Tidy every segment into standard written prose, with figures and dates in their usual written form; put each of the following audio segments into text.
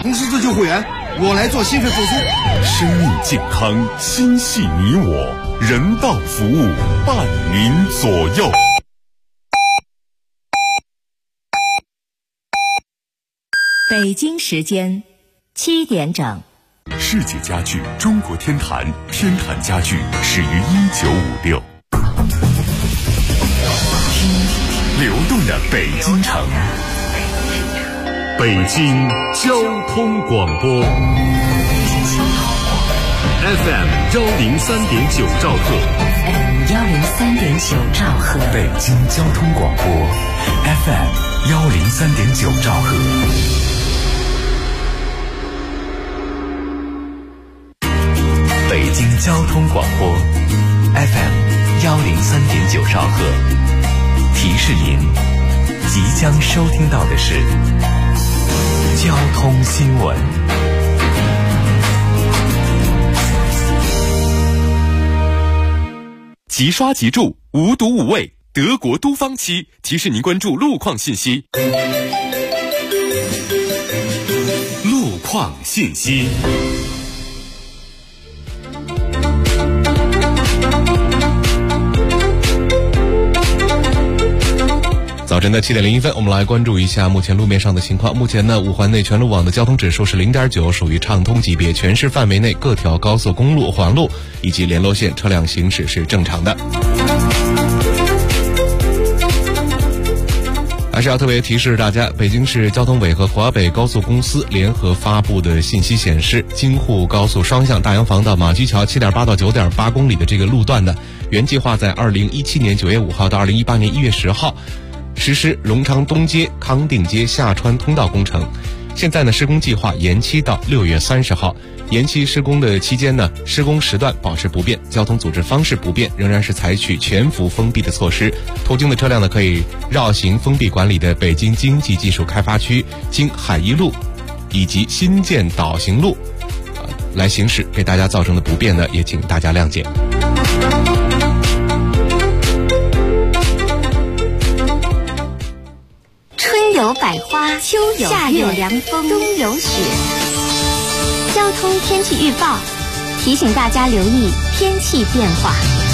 红十字救护员，我来做心肺复苏。 生命健康，心系你我，人道服务，伴您左右。 北京时间7点整。 世界家具中国天坛，天坛家具始于1956。流动的北京城，北京交通广播 FM 103.9兆赫， 103.9兆赫， 北京交通广播 FM 103.9兆赫。北京交通广播 FM 103.9兆赫，提示您即将收听到的是交通新闻。即刷即注，无毒无味，德国都方漆提示您关注路况信息。路况信息。早晨的7点01分，我们来关注一下目前路面上的情况。目前呢，五环内全路网的交通指数是 0.9， 属于畅通级别，全市范围内各条高速公路、环路以及联络线车辆行驶是正常的。还是要特别提示大家，北京市交通委和华北高速公司联合发布的信息显示，京沪高速双向大洋房到马驹桥 7.8 到 9.8 公里的这个路段呢，原计划在2017年9月5号到2018年1月10号实施荣昌东街、康定街下穿通道工程。现在呢，施工计划延期到6月30号。延期施工的期间呢，施工时段保持不变，交通组织方式不变，仍然是采取全幅封闭的措施。途经的车辆呢，可以绕行封闭管理的北京经济技术开发区、经海一路以及新建岛行路来行驶，给大家造成的不便呢，也请大家谅解。 春有百花，秋有夏有凉风，冬有雪。交通天气预报提醒大家留意天气变化。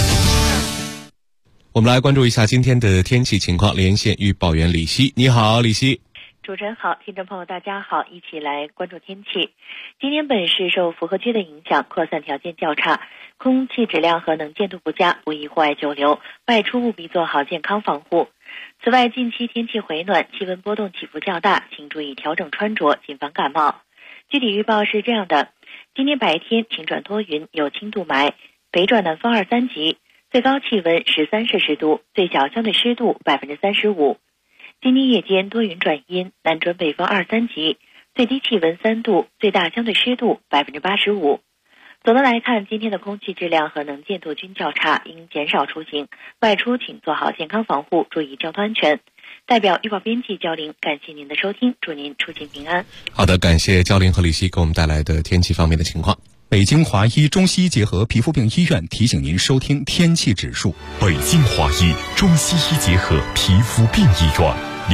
我们来关注一下今天的天气情况，连线预报员李希。你好，李希。 主持人好，听众朋友大家好，一起来关注天气。今天本市受符合区的影响，扩散条件较差，空气质量和能见度不佳，不宜户外久留，外出务必做好健康防护。此外，近期天气回暖，气温波动起伏较大，请注意调整穿着，谨防感冒。具体预报是这样的：今天白天晴转多云，有轻度霾，北转南风2、3级，最高气温13摄氏度，最小相对湿度35%。今天夜间多云转阴，南转北风2、3级，最低气温3度，最大相对湿度85%。总的来看，今天的空气质量和能见度均较差，应减少出行，外出请做好健康防护，注意交通安全。代表预报编辑焦玲，感谢您的收听，祝您出行平安。 好的，感谢焦玲和李希给我们带来的天气方面的情况。 北京华医中西医结合皮肤病医院提醒您收听天气指数。 北京华医中西医结合皮肤病医院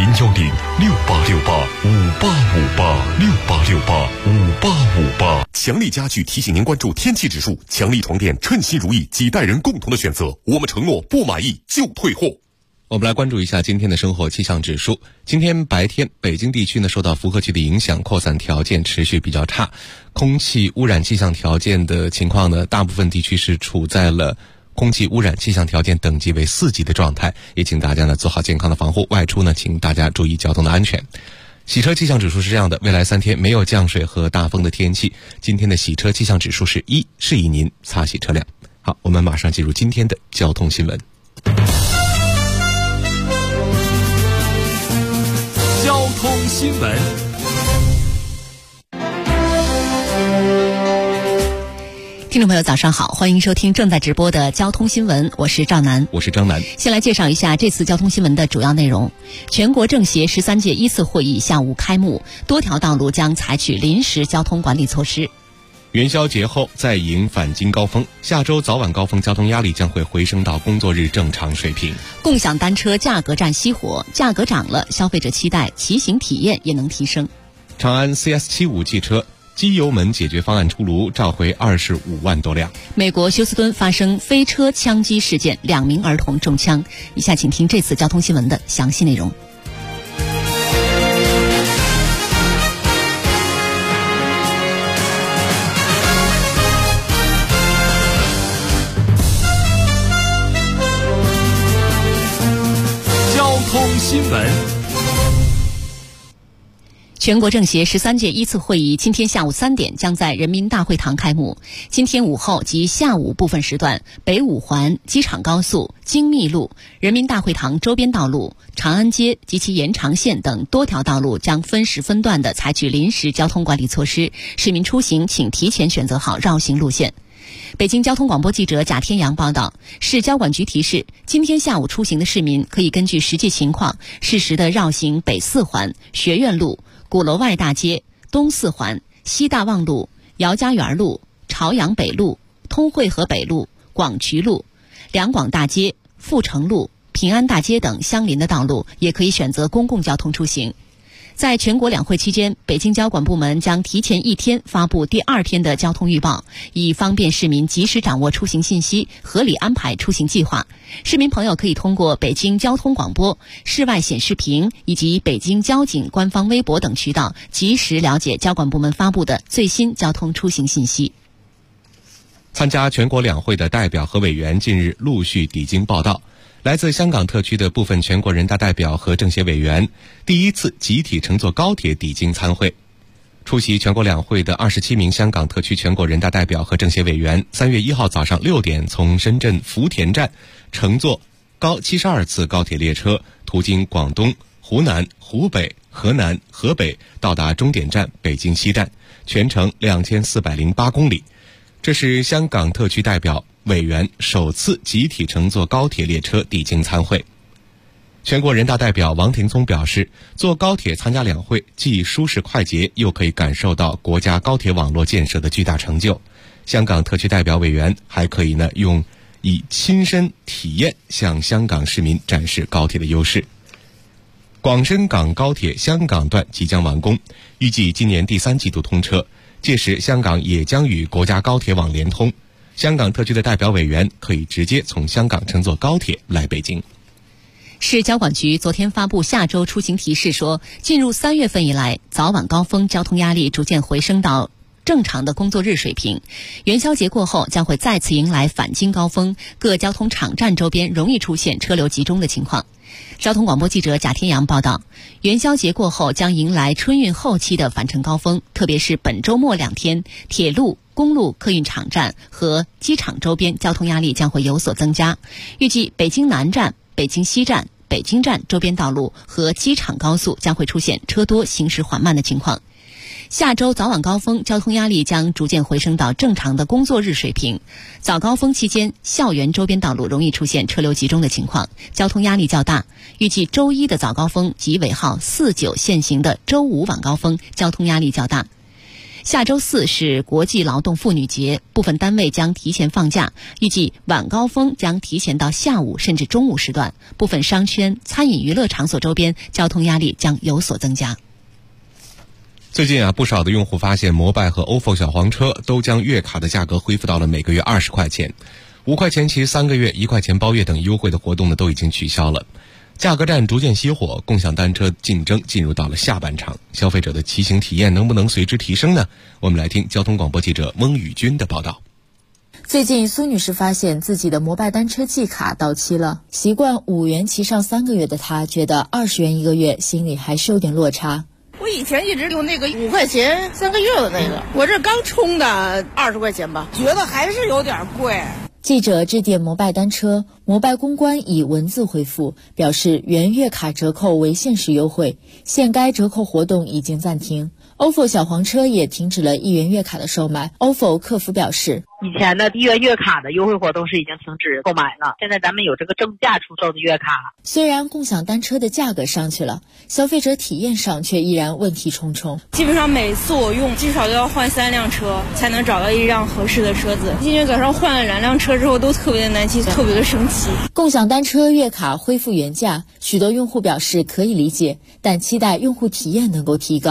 ，010-6868-5858，6868-5858。强力家具提醒您关注天气指数，强力床垫称心如意，几代人共同的选择。我们承诺不满意就退货。我们来关注一下今天的生活气象指数。今天白天，北京地区呢受到符合区的影响，扩散条件持续比较差，空气污染气象条件的情况呢，大部分地区是处在了空气污染气象条件等级为4级的状态，也请大家呢做好健康的防护，外出呢请大家注意交通的安全。洗车气象指数是这样的，未来3天没有降水和大风的天气，今天的洗车气象指数是1，适宜您擦洗车辆。好，我们马上进入今天的交通新闻。交通新闻。 听众朋友早上好，欢迎收听正在直播的交通新闻，我是赵楠， 我是张楠。 先来介绍一下这次交通新闻的主要内容。全国政协13届1次会议下午开幕，多条道路将采取临时交通管理措施。 元宵节后再迎返京高峰，下周早晚高峰交通压力将会回升到工作日正常水平。 共享单车价格战熄火，价格涨了，消费者期待骑行体验也能提升。 长安 CS75 汽车机油门解决方案出炉，召回25万多辆。 美国休斯敦发生飞车枪击事件，2名儿童中枪。以下请听这次交通新闻的详细内容。 交通新闻。 全国政协13届一次会议今天下午3点将在人民大会堂开幕。今天午后及下午部分时段，北五环、机场高速、京密路、人民大会堂周边道路、长安街及其延长线等多条道路将分时分段地采取临时交通管理措施，市民出行请提前选择好绕行路线。北京交通广播记者贾天阳报道，市交管局提示，今天下午出行的市民可以根据实际情况，适时地绕行北4环、学院路、鼓楼外大街、东4环、西大望路、姚家园路、朝阳北路、通惠河北路、广渠路、两广大街、阜成路、平安大街等相邻的道路，也可以选择公共交通出行。在全国两会期间，北京交管部门将提前1天发布第2天的交通预报，以方便市民及时掌握出行信息，合理安排出行计划。市民朋友可以通过北京交通广播、室外显示屏以及北京交警官方微博等渠道，及时了解交管部门发布的最新交通出行信息。 参加全国两会的代表和委员近日陆续抵京报到。来自香港特区的部分全国人大代表和政协委员第一次集体乘坐高铁抵京参会。出席全国两会的27名香港特区全国人大代表和政协委员3月1号早上6点从深圳福田站乘坐高72次高铁列车，途经广东、湖南、湖北、河南、河北，到达终点站北京西站，全程2408公里。这是香港特区代表委员首次集体乘坐高铁列车抵京参会。全国人大代表王庭聪表示，坐高铁参加两会既舒适快捷，又可以感受到国家高铁网络建设的巨大成就。香港特区代表委员还可以以亲身体验向香港市民展示高铁的优势。广深港高铁香港段即将完工，预计今年第3季度通车，届时香港也将与国家高铁网连通。香港特区的代表委员可以直接从香港乘坐高铁来北京。 市交管局昨天发布下周出行提示说，进入3月份以来，早晚高峰交通压力逐渐回升到正常的工作日水平。元宵节过后将会再次迎来返京高峰，各交通场站周边容易出现车流集中的情况。交通广播记者贾天阳报道，元宵节过后将迎来春运后期的返程高峰，特别是本周末2天，铁路、公路客运场站和机场周边交通压力将会有所增加。预计北京南站、北京西站、北京站周边道路和机场高速将会出现车多行驶缓慢的情况。下周早晚高峰交通压力将逐渐回升到正常的工作日水平。早高峰期间，校园周边道路容易出现车流集中的情况，交通压力较大。预计周一的早高峰及尾号49限行的周五晚高峰交通压力较大。下周4是国际劳动妇女节，部分单位将提前放假，预计晚高峰将提前到下午甚至中午时段，部分商圈、餐饮娱乐场所周边交通压力将有所增加。 最近不少的用户发现摩拜和 ofo 小黄车都将月卡的价格恢复到了每个月20块钱，5块钱骑3个月、1块钱包月等优惠的活动都已经取消了。价格战逐渐熄火，共享单车竞争进入到了下半场，消费者的骑行体验能不能随之提升呢？我们来听交通广播记者翁宇军的报道。 最近苏女士发现自己的摩拜单车季卡到期了，习惯5元骑上3个月的她觉得20元1个月心里还是有点落差。 我以前一直用那个5块钱3个月的那个，我这刚充的20块钱吧，觉得还是有点贵。 记者致电摩拜单车，摩拜公关以文字回复，表示原月卡折扣为限时优惠，现该折扣活动已经暂停。ofo 小黄车也停止了1元月卡的售卖。ofo 客服表示， 以前的1元月卡的优惠活动是已经停止购买了，现在咱们有这个正价出售的月卡。 虽然共享单车的价格上去了，消费者体验上却依然问题重重。 基本上每次我用至少都要换3辆车才能找到一辆合适的车子，今天早上换了2辆车之后都特别的难骑，特别的生气。 共享单车月卡恢复原价，许多用户表示可以理解，但期待用户体验能够提高。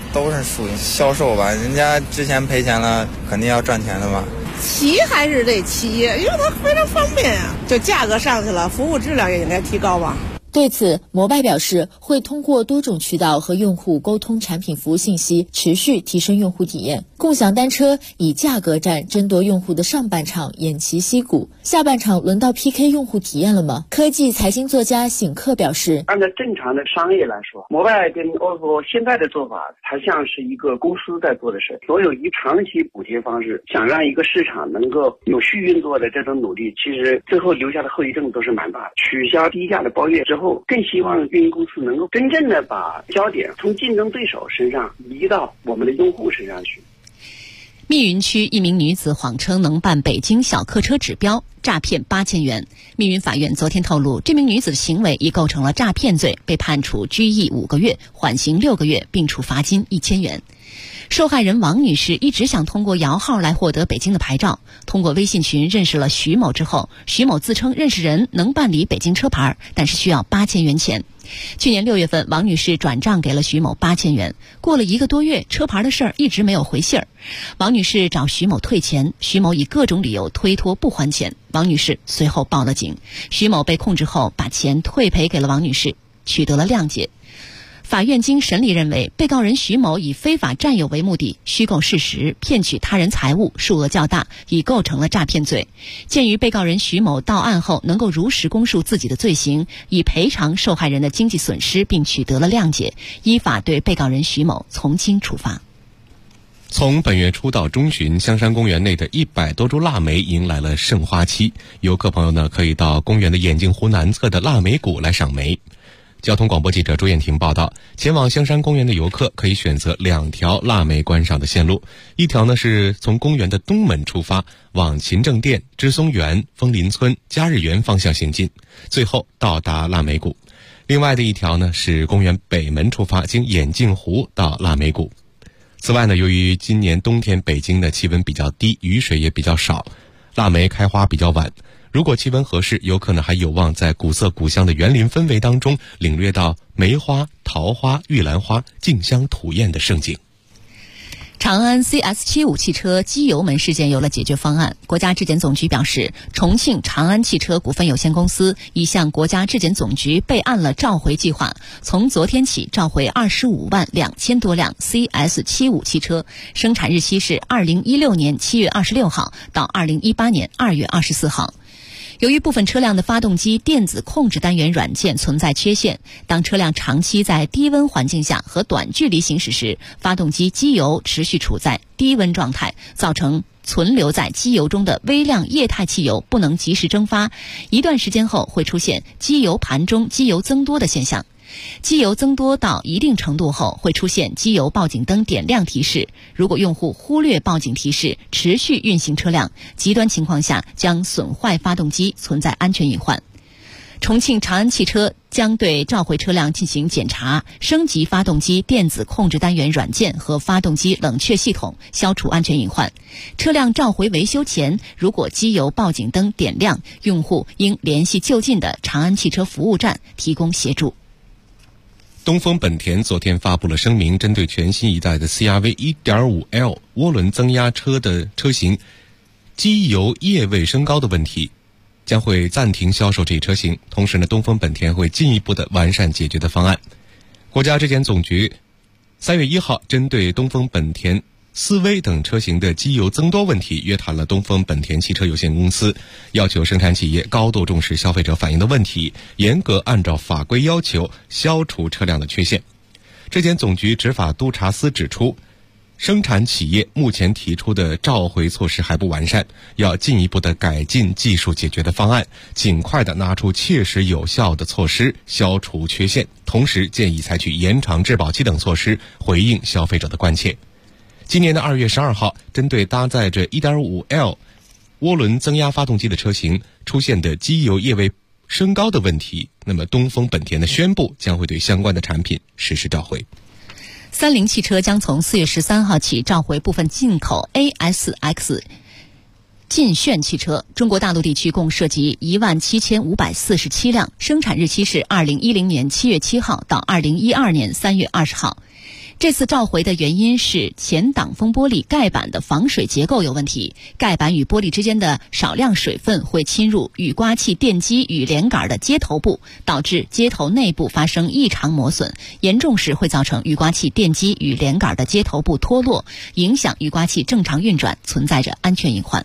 都是属于销售吧，人家之前赔钱了，肯定要赚钱的嘛。 骑还是得骑，因为它非常方便呀。就价格上去了，服务质量也应该提高吧。 对此，摩拜表示会通过多种渠道和用户沟通产品服务信息，持续提升用户体验。共享单车以价格战争夺用户的上半场偃旗息鼓，下半场轮到 PK 用户体验了吗？科技财经作家醒克表示， 按照正常的商业来说，摩拜跟 OFO 现在的做法才像是一个公司在做的事。所有以长期补贴方式想让一个市场能够有序运作的这种努力，其实最后留下的后遗症都是蛮大的。取消低价的包月之后，更希望运营公司能够真正的把焦点从竞争对手身上移到我们的用户身上去。 密云区一名女子谎称能办北京小客车指标，诈骗8000元。密云法院昨天透露，这名女子的行为已构成了诈骗罪，被判处拘役5个月，缓刑6个月，并处罚金1000元。受害人王女士一直想通过摇号来获得北京的牌照，通过微信群认识了徐某之后，徐某自称认识人能办理北京车牌，但是需要8000元钱。去年6月份，王女士转账给了徐某8000元，过了1个多月，车牌的事儿一直没有回信儿。王女士找徐某退钱，徐某以各种理由推脱不还钱，王女士随后报了警。徐某被控制后，把钱退赔给了王女士，取得了谅解。法院经审理认为，被告人徐某以非法占有为目的，虚构事实，骗取他人财物，数额较大，已构成了诈骗罪。鉴于被告人徐某到案后能够如实供述自己的罪行，已赔偿受害人的经济损失，并取得了谅解，依法对被告人徐某从轻处罚。 从本月初到中旬，香山公园内的100多株腊梅迎来了盛花期，游客朋友呢可以到公园的眼镜湖南侧的腊梅谷来赏梅。交通广播记者朱艳婷报道，前往香山公园的游客可以选择2条腊梅观赏的线路，一条呢是从公园的东门出发，往勤政殿、知松园、枫林村、嘉日园方向行进，最后到达腊梅谷。另外的一条呢是公园北门出发，经眼镜湖到腊梅谷。此外呢，由于今年冬天北京的气温比较低，雨水也比较少，腊梅开花比较晚。如果气温合适，游客呢还有望在古色古香的园林氛围当中领略到梅花、桃花、玉兰花竞相吐艳的盛景。 长安 CS75 汽车机油门事件有了解决方案。国家质检总局表示，重庆长安汽车股份有限公司已向国家质检总局备案了召回计划，从昨天起召回25万2000多辆 CS75 汽车，生产日期是2016年7月26号到2018年2月24号。由于部分车辆的发动机电子控制单元软件存在缺陷，当车辆长期在低温环境下和短距离行驶时，发动机机油持续处在低温状态，造成存留在机油中的微量液态汽油不能及时蒸发，一段时间后会出现机油盘中机油增多的现象。机油增多到一定程度后，会出现机油报警灯点亮提示。如果用户忽略报警提示，持续运行车辆，极端情况下将损坏发动机，存在安全隐患。重庆长安汽车将对召回车辆进行检查，升级发动机电子控制单元软件和发动机冷却系统，消除安全隐患。车辆召回维修前，如果机油报警灯点亮，用户应联系就近的长安汽车服务站提供协助。 东风本田昨天发布了声明，针对全新一代的 CR-V 1.5L 涡轮增压车的车型机油液位升高的问题，将会暂停销售这一车型。同时呢，东风本田会进一步的完善解决的方案。国家质检总局3月1号针对东风本田思威等车型的机油增多问题约谈了东风本田汽车有限公司，要求生产企业高度重视消费者反映的问题，严格按照法规要求消除车辆的缺陷。质检总局执法督察司指出，生产企业目前提出的召回措施还不完善，要进一步的改进技术解决的方案，尽快的拿出切实有效的措施消除缺陷，同时建议采取延长质保期等措施回应消费者的关切。今年的2月12号，针对搭载着 1.5L 涡轮增压发动机的车型出现的机油液位升高的问题，那么东风本田的宣布将会对相关的产品实施召回。 三菱汽车将从4月13号起召回部分进口 ASX 劲炫汽车，中国大陆地区共涉及17547辆，生产日期是2010年7月7号到2012年3月20号。 这次召回的原因是前挡风玻璃盖板的防水结构有问题，盖板与玻璃之间的少量水分会侵入雨刮器电机与连杆的接头部，导致接头内部发生异常磨损，严重时会造成雨刮器电机与连杆的接头部脱落，影响雨刮器正常运转，存在着安全隐患。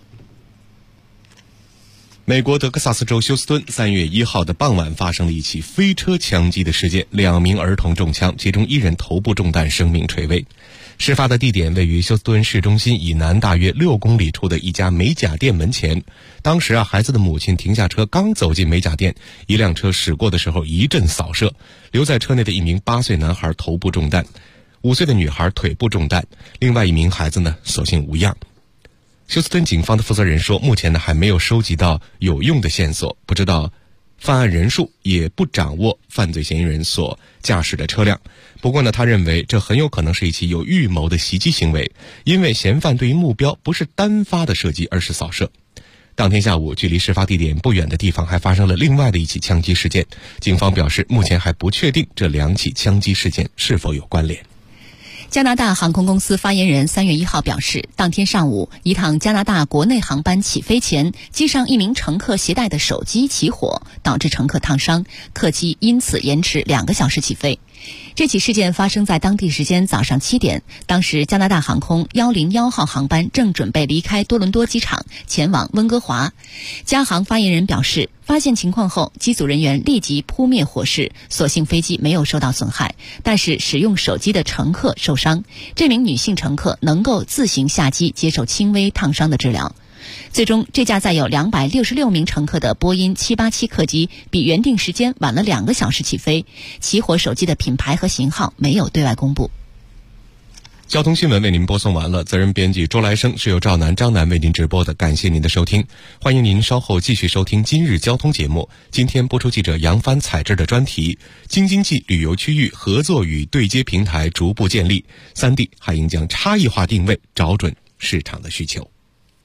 美国德克萨斯州休斯敦3月1号的傍晚发生了一起飞车枪击的事件，2名儿童中枪，其中1人头部中弹，生命垂危。事发的地点位于休斯敦市中心以南大约6公里处的一家美甲店门前。当时孩子的母亲停下车，刚走进美甲店，一辆车驶过的时候一阵扫射，留在车内的一名8岁男孩头部中弹，5岁的女孩腿部中弹，另外一名孩子呢所幸无恙。休斯敦警方的负责人说，目前呢还没有收集到有用的线索，不知道犯案人数，也不掌握犯罪嫌疑人所驾驶的车辆。不过呢，他认为这很有可能是一起有预谋的袭击行为，因为嫌犯对于目标不是单发的射击，而是扫射。当天下午，距离事发地点不远的地方还发生了另外的一起枪击事件，警方表示目前还不确定这2起枪击事件是否有关联。 加拿大航空公司发言人3月1号表示，当天上午，一趟加拿大国内航班起飞前，机上一名乘客携带的手机起火，导致乘客烫伤，客机因此延迟2个小时起飞。这起事件发生在当地时间早上7点，当时加拿大航空101号航班正准备离开多伦多机场前往温哥华。加航发言人表示，发现情况后，机组人员立即扑灭火势，所幸飞机没有受到损害，但是使用手机的乘客受伤。这名女性乘客能够自行下机接受轻微烫伤的治疗。最终，这架载有266名乘客的波音787客机比原定时间晚了2个小时起飞，起火手机的品牌和型号没有对外公布。 交通新闻为您播送完了，责任编辑周来生，是由赵楠、张楠为您直播的，感谢您的收听。欢迎您稍后继续收听今日交通节目。今天播出记者杨帆采制的专题，京津冀旅游区域合作与对接平台逐步建立，3地还应将差异化定位，找准市场的需求。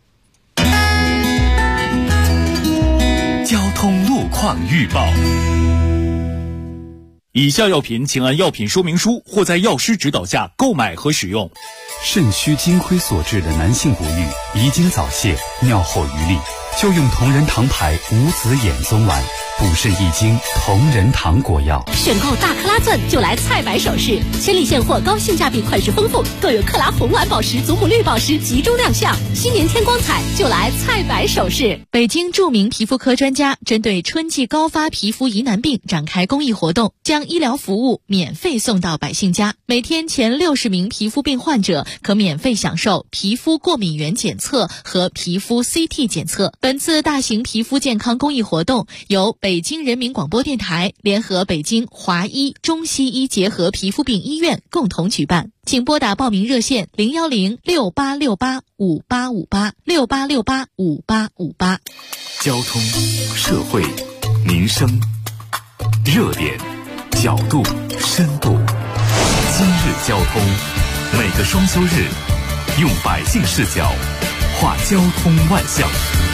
交通路况预报。以下药品请按药品说明书或在药师指导下购买和使用。 肾虚金亏所致的男性不育、遗精早泄、尿后余力，就用同仁堂牌无籽眼松丸，补肾益精，同仁堂果药。 选购大克拉钻就来菜百首饰，千里现货，高性价比，款式丰富，更有克拉红蓝宝石、祖母绿宝石集中亮相。新年添光彩，就来菜百首饰。 北京著名皮肤科专家针对春季高发皮肤疑难病展开公益活动，将医疗服务免费送到百姓家。每天前60名皮肤病患者可免费享受皮肤过敏原检测和皮肤 CT 检测。本次大型皮肤健康公益活动由北京人民广播电台联合北京华医中西医结合皮肤病医院共同举办，请拨打报名热线01068685858，68685858。 交通、社会、民生、热点、角度、深度。今日交通，每个双休日，用百姓视角画交通万象。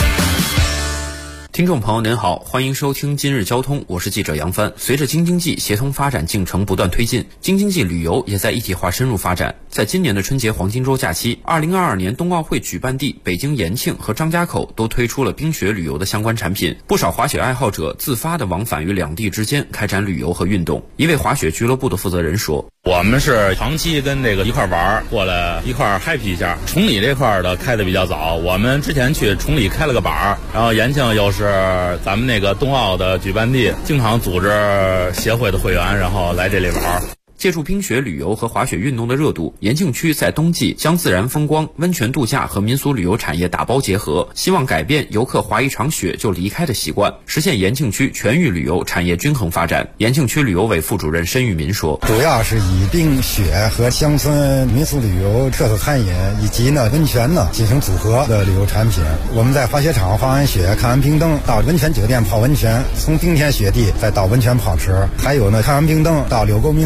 听众朋友您好，欢迎收听今日交通，我是记者杨帆。随着京津冀协同发展进程不断推进，京津冀旅游也在一体化深入发展。在今年的春节黄金周假期，2022年冬奥会举办地北京延庆和张家口都推出了冰雪旅游的相关产品，不少滑雪爱好者自发地往返于两地之间开展旅游和运动。一位滑雪俱乐部的负责人说， 我们是长期跟这个一块玩，过来一块 happy 一下。崇礼这块的开的比较早，我们之前去崇礼开了个板，然后延庆又是咱们那个冬奥的举办地，经常组织协会的会员然后来这里玩。 借助冰雪旅游和滑雪运动的热度，延庆区在冬季将自然风光、温泉度假和民俗旅游产业打包结合，希望改变游客滑一场雪就离开的习惯，实现延庆区全域旅游产业均衡发展。延庆区旅游委副主任申玉民说， 主要是以冰雪和乡村民俗旅游特色餐饮以及温泉进行组合的旅游产品。我们在滑雪场滑完雪，看完冰灯，到温泉酒店泡温泉，从冰天雪地再到温泉泡池，还有看完冰灯到柳沟民俗自温池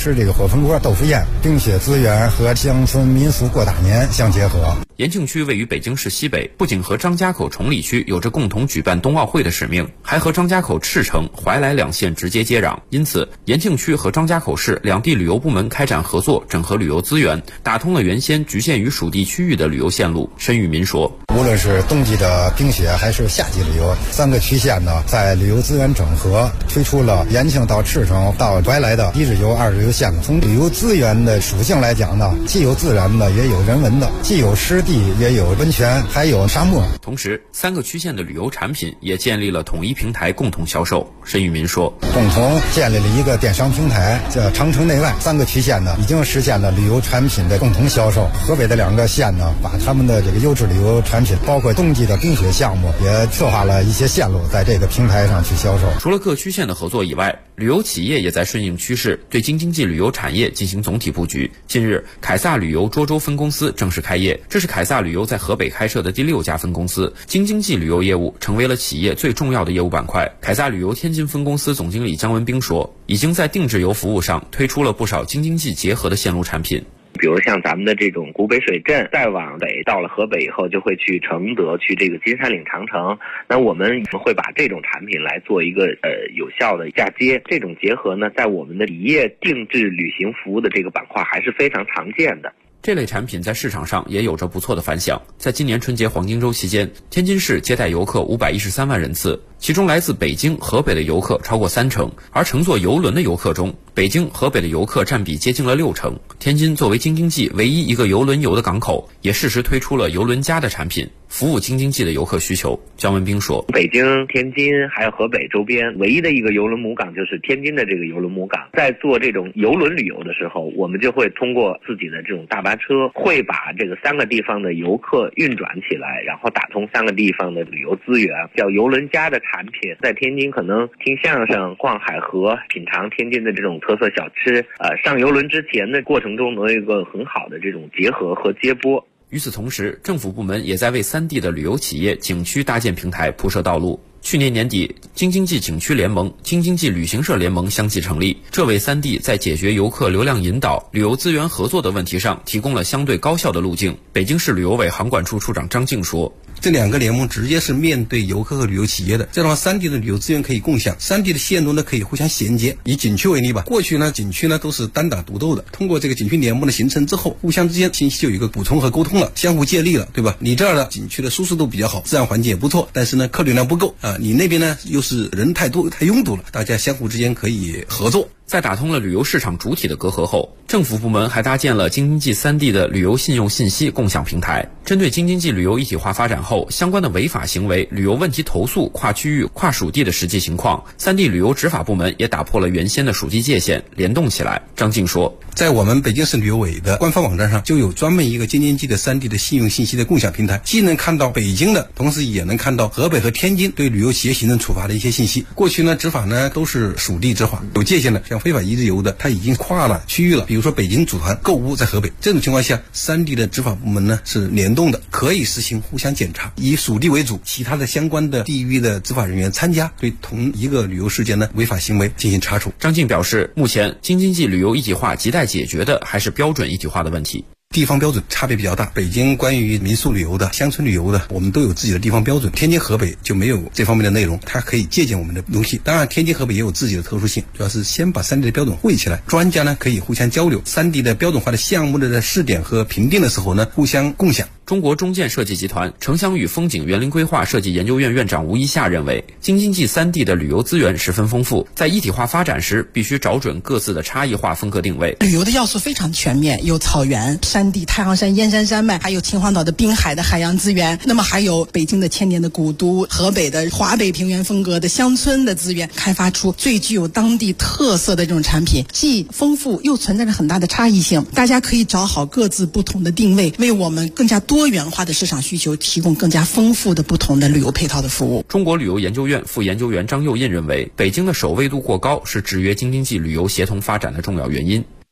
使这个火风锅、豆腐宴、冰雪资源和乡村民俗过大年相结合。 延庆区位于北京市西北，不仅和张家口崇礼区有着共同举办冬奥会的使命，还和张家口赤城、怀来两县直接接壤。因此，延庆区和张家口市两地旅游部门开展合作，整合旅游资源，打通了原先局限于属地区域的旅游线路。申玉民说， 无论是冬季的冰雪还是夏季旅游，3个区县呢在旅游资源整合，推出了延庆到赤城到怀来的1日游、2日游线路。从旅游资源的属性来讲呢，既有自然的，也有人文的，既有湿地，也有温泉，还有沙漠。 同时，3个区县的旅游产品也建立了统一平台，共同销售。申玉民说， 共同建立了一个电商平台，叫长城内外。3个区县呢已经实现了旅游产品的共同销售。河北的2个县呢，把他们的这个优质旅游产品，包括冬季的冰雪项目，也策划了一些线路在这个平台上去销售。 除了各区县的合作以外，旅游企业也在顺应趋势，对京津冀旅游产业进行总体布局。近日，凯撒旅游涿州分公司正式开业，这是凯撒旅游在河北开设的第6家分公司。京津冀旅游业务成为了企业最重要的业务板块。凯撒旅游天津分公司总经理姜文兵说，已经在定制游服务上推出了不少京津冀结合的线路产品。 比如像咱们的这种古北水镇，再往北到了河北以后，就会去承德，去这个金山岭长城。那我们会把这种产品来做一个有效的嫁接。这种结合呢，在我们的企业定制旅行服务的这个板块还是非常常见的。 这类产品在市场上也有着不错的反响。在今年春节黄金周期间，天津市接待游客513万人次，其中来自北京、河北的游客超过30%，而乘坐邮轮的游客中，北京、河北的游客占比接近了60%。天津作为京津冀唯一一个邮轮游的港口，也适时推出了邮轮加的产品，服务京津冀的游客需求。姜文兵说， 北京、天津还有河北周边唯一的一个邮轮母港就是天津的这个邮轮母港。在做这种邮轮旅游的时候，我们就会通过自己的这种大巴车，会把这个3个地方的游客运转起来，然后打通3个地方的旅游资源，叫邮轮加的产品。在天津可能听相声、逛海河、品尝天津的这种特色小吃，上邮轮之前的过程中能有一个很好的这种结合和接驳。 与此同时，政府部门也在为3地的旅游企业景区搭建平台，铺设道路。去年年底，京津冀景区联盟、京津冀旅行社联盟相继成立，这为3地在解决游客流量引导、旅游资源合作的问题上提供了相对高效的路径。北京市旅游委航管处处长张静说， 这2个联盟直接是面对游客和旅游企业的，这样的话3地的旅游资源可以共享，3地的线路呢可以互相衔接。以景区为例吧，过去呢景区呢都是单打独斗的，通过这个景区联盟的形成之后，互相之间信息就有一个补充和沟通了，相互借力了，对吧？你这儿的景区的舒适度比较好，自然环境也不错，但是呢客流量不够啊，你那边呢又是人太多太拥堵了，大家相互之间可以合作。 在打通了旅游市场主体的隔阂后，政府部门还搭建了京津冀3地的旅游信用信息共享平台。针对京津冀旅游一体化发展后相关的违法行为、旅游问题投诉、跨区域、跨属地的实际情况，3地旅游执法部门也打破了原先的属地界限，联动起来。张静说， 在我们北京市旅游委的官方网站上就有专门一个京津冀的3地的信用信息的共享平台，既能看到北京的，同时也能看到河北和天津对旅游企业行政处罚的一些信息。过去呢执法呢都是属地执法，有界限的，像非法1日游的，它已经跨了区域了，比如说北京组团购物在河北，这种情况下3地的执法部门呢是联动的，可以实行互相检查，以属地为主，其他的相关的地域的执法人员参加，对同一个旅游事件的违法行为进行查处。 张静表示，目前京津冀旅游一体化亟待解决的还是标准一体化的问题。 地方标准差别比较大，北京关于民宿旅游的、乡村旅游的，我们都有自己的地方标准，天津、河北就没有这方面的内容，它可以借鉴我们的东西。当然天津、河北也有自己的特殊性，主要是先把3地的标准汇起来，专家呢可以互相交流，3地的标准化的项目的在试点和评定的时候呢互相共享。 中国中建设计集团城乡与风景园林规划设计研究院院长吴一夏认为，京津冀3地的旅游资源十分丰富，在一体化发展时必须找准各自的差异化风格定位。 旅游的要素非常全面，有草原、山地、太行山、燕山山脉，还有秦皇岛的滨海的海洋资源，那么还有北京的千年的古都，河北的华北平原风格的乡村的资源，开发出最具有当地特色的这种产品，既丰富又存在着很大的差异性，大家可以找好各自不同的定位，为我们更加多元化的市场需求提供更加丰富的不同的旅游配套的服务。 中国旅游研究院副研究员张佑印认为，北京的首位度过高是制约京津冀旅游协同发展的重要原因。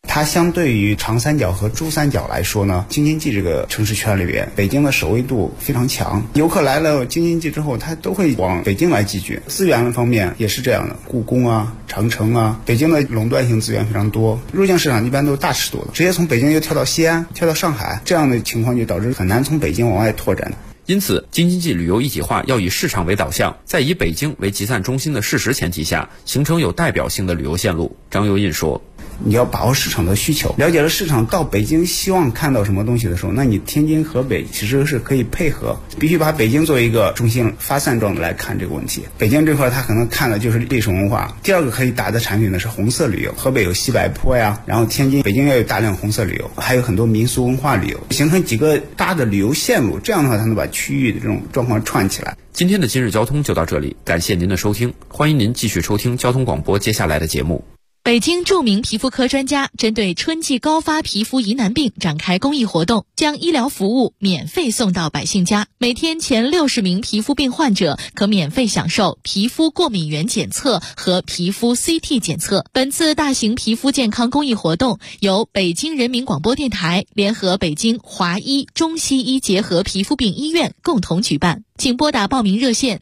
它相对于长三角和珠三角来说呢，京津冀这个城市圈里边，北京的首位度非常强。游客来了京津冀之后，他都会往北京来集聚。资源方面也是这样的，故宫啊、长城啊，北京的垄断性资源非常多。入境市场一般都是大尺度的，直接从北京又跳到西安、跳到上海，这样的情况就导致很难从北京往外拓展的。 因此，京津冀旅游一体化要以市场为导向，在以北京为集散中心的事实前提下，形成有代表性的旅游线路。张又印说， 你要把握市场的需求，了解了市场到北京希望看到什么东西的时候，那你天津、河北其实是可以配合，必须把北京作为一个中心，发散状的来看这个问题。北京这块他可能看的就是历史文化，第二个可以打的产品呢是红色旅游，河北有西柏坡呀，然后天津、北京也有大量红色旅游，还有很多民俗文化旅游，形成几个大的旅游线路，这样的话才能把区域的这种状况串起来。 今天的今日交通就到这里，感谢您的收听，欢迎您继续收听交通广播接下来的节目。 北京著名皮肤科专家针对春季高发皮肤疑难病展开公益活动，将医疗服务免费送到百姓家。每天前60名皮肤病患者可免费享受皮肤过敏原检测和皮肤 CT 检测。本次大型皮肤健康公益活动由北京人民广播电台联合北京华医中西医结合皮肤病医院共同举办。请拨打报名热线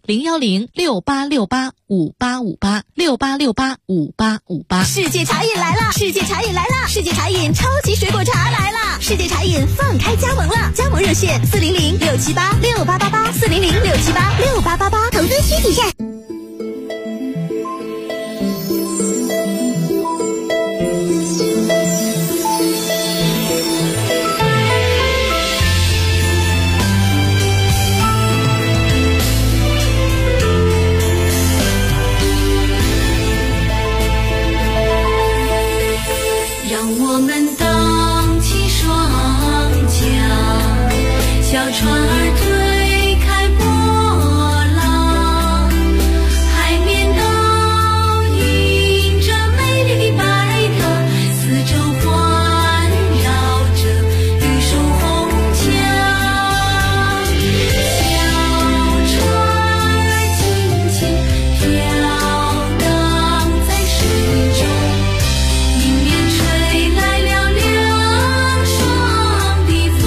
01068685858，68685858。 世界茶饮来了！世界茶饮来了！世界茶饮超级水果茶来了！世界茶饮放开加盟了！加盟热线400-678-6888，400-678-6888，投资需谨慎。 我们荡起双桨，小船儿推开波浪，海面倒映着美丽的白塔，四周环绕着绿树红墙。小船儿轻轻飘荡在水中，迎面吹来了凉爽的风，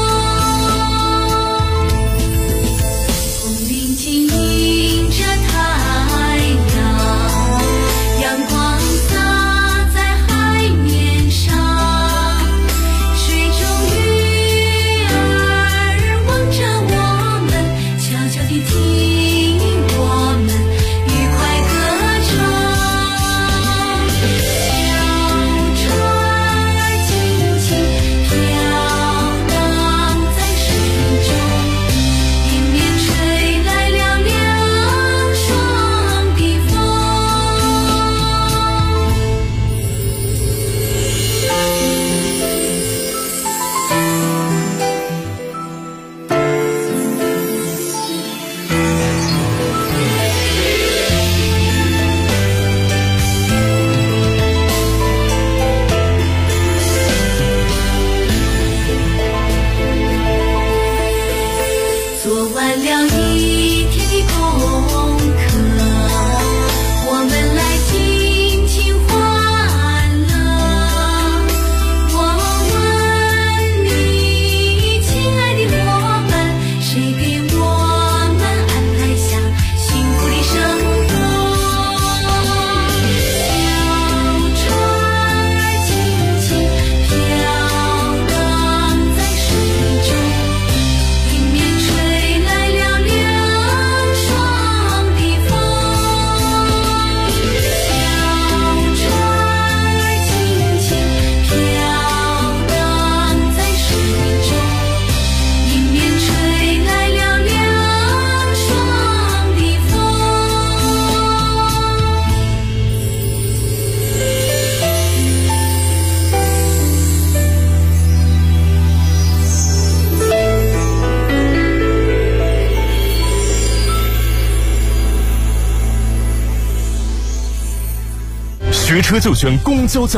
红领巾迎着太阳，阳光洒在海面上，水中鱼儿望着我们，悄悄地听我们愉快歌唱。小船儿轻轻飘荡在水中，迎面吹来了凉爽的风。做完了一天的功课，我们来尽情欢乐。我问你，亲爱的伙伴，谁给我们安排下幸福的生活？小船儿轻轻飘荡在水中，迎面吹来了凉爽的风。小船儿轻轻飘荡在水中，迎面吹来了凉爽的风。 学车就选公交驾